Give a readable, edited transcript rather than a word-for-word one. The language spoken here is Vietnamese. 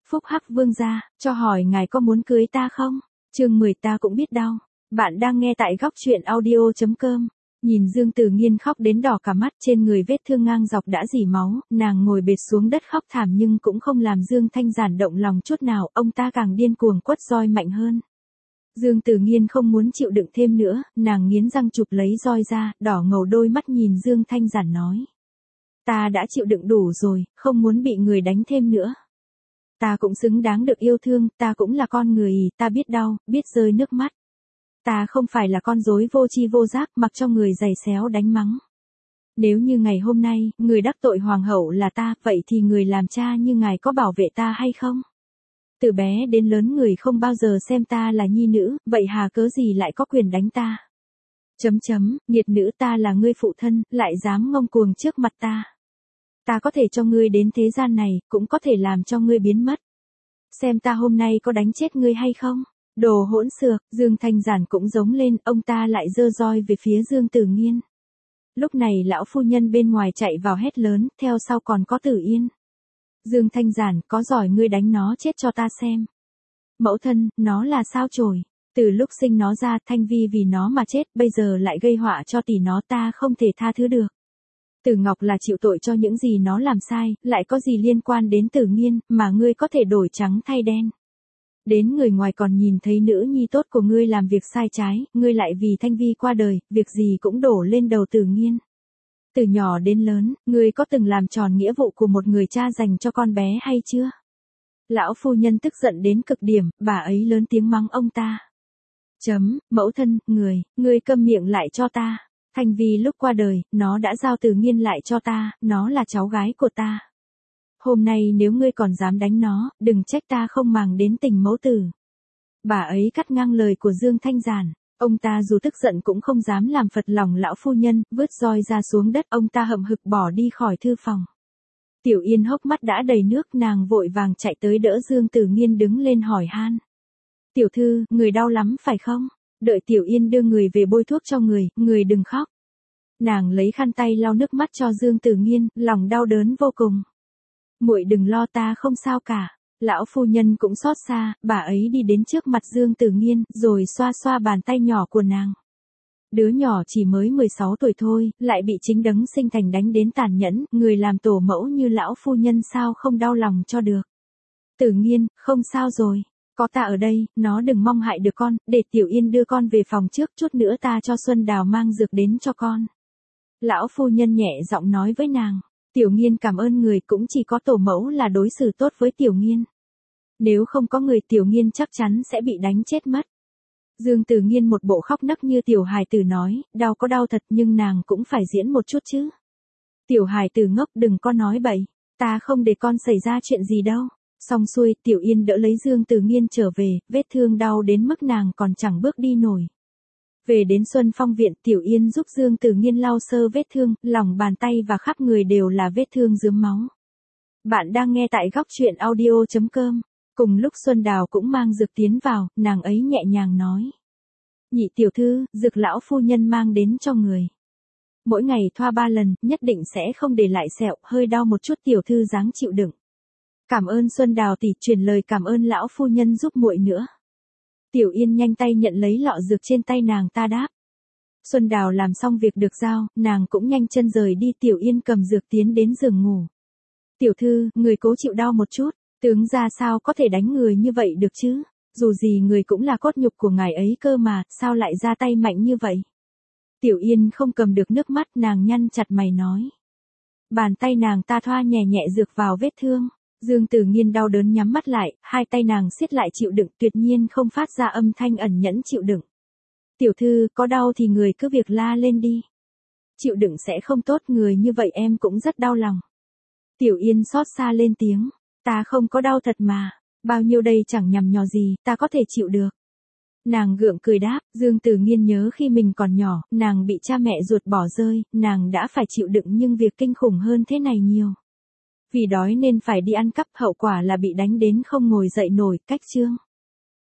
Phúc Hắc Vương gia, cho hỏi ngài có muốn cưới ta không? Chương 10 ta cũng biết đau. Bạn đang nghe tại góc truyện audio.com. Nhìn Dương Tử Nghiên khóc đến đỏ cả mắt, trên người vết thương ngang dọc đã rỉ máu, nàng ngồi bệt xuống đất khóc thảm nhưng cũng không làm Dương Thanh Giản động lòng chút nào, ông ta càng điên cuồng quất roi mạnh hơn. Dương Tử Nghiên không muốn chịu đựng thêm nữa, nàng nghiến răng chụp lấy roi ra, đỏ ngầu đôi mắt nhìn Dương Thanh Giản nói. Ta đã chịu đựng đủ rồi, không muốn bị người đánh thêm nữa. Ta cũng xứng đáng được yêu thương, ta cũng là con người, ta biết đau, biết rơi nước mắt. Ta không phải là con rối vô tri vô giác mặc cho người giày xéo đánh mắng. Nếu như ngày hôm nay, người đắc tội hoàng hậu là ta, vậy thì người làm cha như ngài có bảo vệ ta hay không? Từ bé đến lớn người không bao giờ xem ta là nhi nữ, vậy hà cớ gì lại có quyền đánh ta? Nghiệt nữ, ta là ngươi phụ thân, lại dám ngông cuồng trước mặt ta. Ta có thể cho ngươi đến thế gian này, cũng có thể làm cho ngươi biến mất. Xem ta hôm nay có đánh chết ngươi hay không? Đồ hỗn xược, Dương Thanh Giản cũng giống lên, ông ta lại giơ roi về phía Dương Tử Nghiên. Lúc này lão phu nhân bên ngoài chạy vào hét lớn, theo sau còn có Tử Yên. Dương Thanh Giản, có giỏi ngươi đánh nó chết cho ta xem. Mẫu thân, nó là sao chổi? Từ lúc sinh nó ra, Thanh Vi vì nó mà chết, bây giờ lại gây họa cho tỷ nó, ta không thể tha thứ được. Tử Ngọc là chịu tội cho những gì nó làm sai, lại có gì liên quan đến Tử Nghiên, mà ngươi có thể đổi trắng thay đen. Đến người ngoài còn nhìn thấy nữ nhi tốt của ngươi làm việc sai trái, ngươi lại vì Thanh Vi qua đời, việc gì cũng đổ lên đầu Tử Nghiên. Từ nhỏ đến lớn, ngươi có từng làm tròn nghĩa vụ của một người cha dành cho con bé hay chưa? Lão phu nhân tức giận đến cực điểm, bà ấy lớn tiếng mắng ông ta. Mẫu thân, ngươi câm miệng lại cho ta. Thanh Vi lúc qua đời, nó đã giao Tử Nghiên lại cho ta, nó là cháu gái của ta. Hôm nay nếu ngươi còn dám đánh nó, đừng trách ta không màng đến tình mẫu tử. Bà ấy cắt ngang lời của Dương Thanh Giản. Ông ta dù tức giận cũng không dám làm phật lòng lão phu nhân, vứt roi ra xuống đất, ông ta hậm hực bỏ đi khỏi thư phòng. Tiểu Yên hốc mắt đã đầy nước, nàng vội vàng chạy tới đỡ Dương Tử Nghiên đứng lên hỏi han. Tiểu thư, người đau lắm phải không? Đợi Tiểu Yên đưa người về bôi thuốc cho người đừng khóc. Nàng lấy khăn tay lau nước mắt cho Dương Tử Nghiên, lòng đau đớn vô cùng. Muội đừng lo, ta không sao cả. Lão phu nhân cũng xót xa, bà ấy đi đến trước mặt Dương Tử Nghiên, rồi xoa xoa bàn tay nhỏ của nàng. Đứa nhỏ chỉ mới 16 tuổi thôi, lại bị chính đấng sinh thành đánh đến tàn nhẫn, người làm tổ mẫu như lão phu nhân sao không đau lòng cho được. Tử Nghiên, không sao rồi. Có ta ở đây, nó đừng mong hại được con, để Tiểu Yên đưa con về phòng trước, chút nữa ta cho Xuân Đào mang dược đến cho con. Lão phu nhân nhẹ giọng nói với nàng. Tiểu Nghiên cảm ơn người, cũng chỉ có tổ mẫu là đối xử tốt với Tiểu Nghiên. Nếu không có người, Tiểu Nghiên chắc chắn sẽ bị đánh chết mất. Dương Tử Nghiên một bộ khóc nấc như tiểu hài tử nói, đau có đau thật nhưng nàng cũng phải diễn một chút chứ. Tiểu hài tử ngốc, đừng có nói bậy, ta không để con xảy ra chuyện gì đâu. Xong xuôi, Tiểu Yên đỡ lấy Dương Tử Nghiên trở về, vết thương đau đến mức nàng còn chẳng bước đi nổi. Về đến Xuân Phong viện, Tiểu Yên giúp Dương Tử Nghiên lau sơ vết thương, lòng bàn tay và khắp người đều là vết thương rướm máu. Bạn đang nghe tại góc truyện audio.com. Cùng lúc Xuân Đào cũng mang dược tiến vào, nàng ấy nhẹ nhàng nói. Nhị tiểu thư, dược lão phu nhân mang đến cho người. Mỗi ngày thoa 3 lần, nhất định sẽ không để lại sẹo, hơi đau một chút tiểu thư dáng chịu đựng. Cảm ơn Xuân Đào tỷ, truyền lời cảm ơn lão phu nhân giúp muội nữa. Tiểu Yên nhanh tay nhận lấy lọ dược trên tay nàng ta đáp. Xuân Đào làm xong việc được giao, nàng cũng nhanh chân rời đi. Tiểu Yên cầm dược tiến đến giường ngủ. Tiểu thư, người cố chịu đau một chút, tướng ra sao có thể đánh người như vậy được chứ, dù gì người cũng là cốt nhục của ngài ấy cơ mà, sao lại ra tay mạnh như vậy. Tiểu Yên không cầm được nước mắt, nàng nhăn chặt mày nói. Bàn tay nàng ta thoa nhẹ nhẹ dược vào vết thương. Dương Tử Nghiên đau đớn nhắm mắt lại, hai tay nàng siết lại chịu đựng, tuyệt nhiên không phát ra âm thanh, ẩn nhẫn chịu đựng. Tiểu thư, có đau thì người cứ việc la lên đi. Chịu đựng sẽ không tốt, người như vậy em cũng rất đau lòng. Tiểu Yên xót xa lên tiếng. Ta không có đau thật mà, bao nhiêu đây chẳng nhằm nhò gì, ta có thể chịu được. Nàng gượng cười đáp. Dương Tử Nghiên nhớ khi mình còn nhỏ, nàng bị cha mẹ ruột bỏ rơi, nàng đã phải chịu đựng nhưng việc kinh khủng hơn thế này nhiều. Vì đói nên phải đi ăn cắp, hậu quả là bị đánh đến không ngồi dậy nổi, cách chương.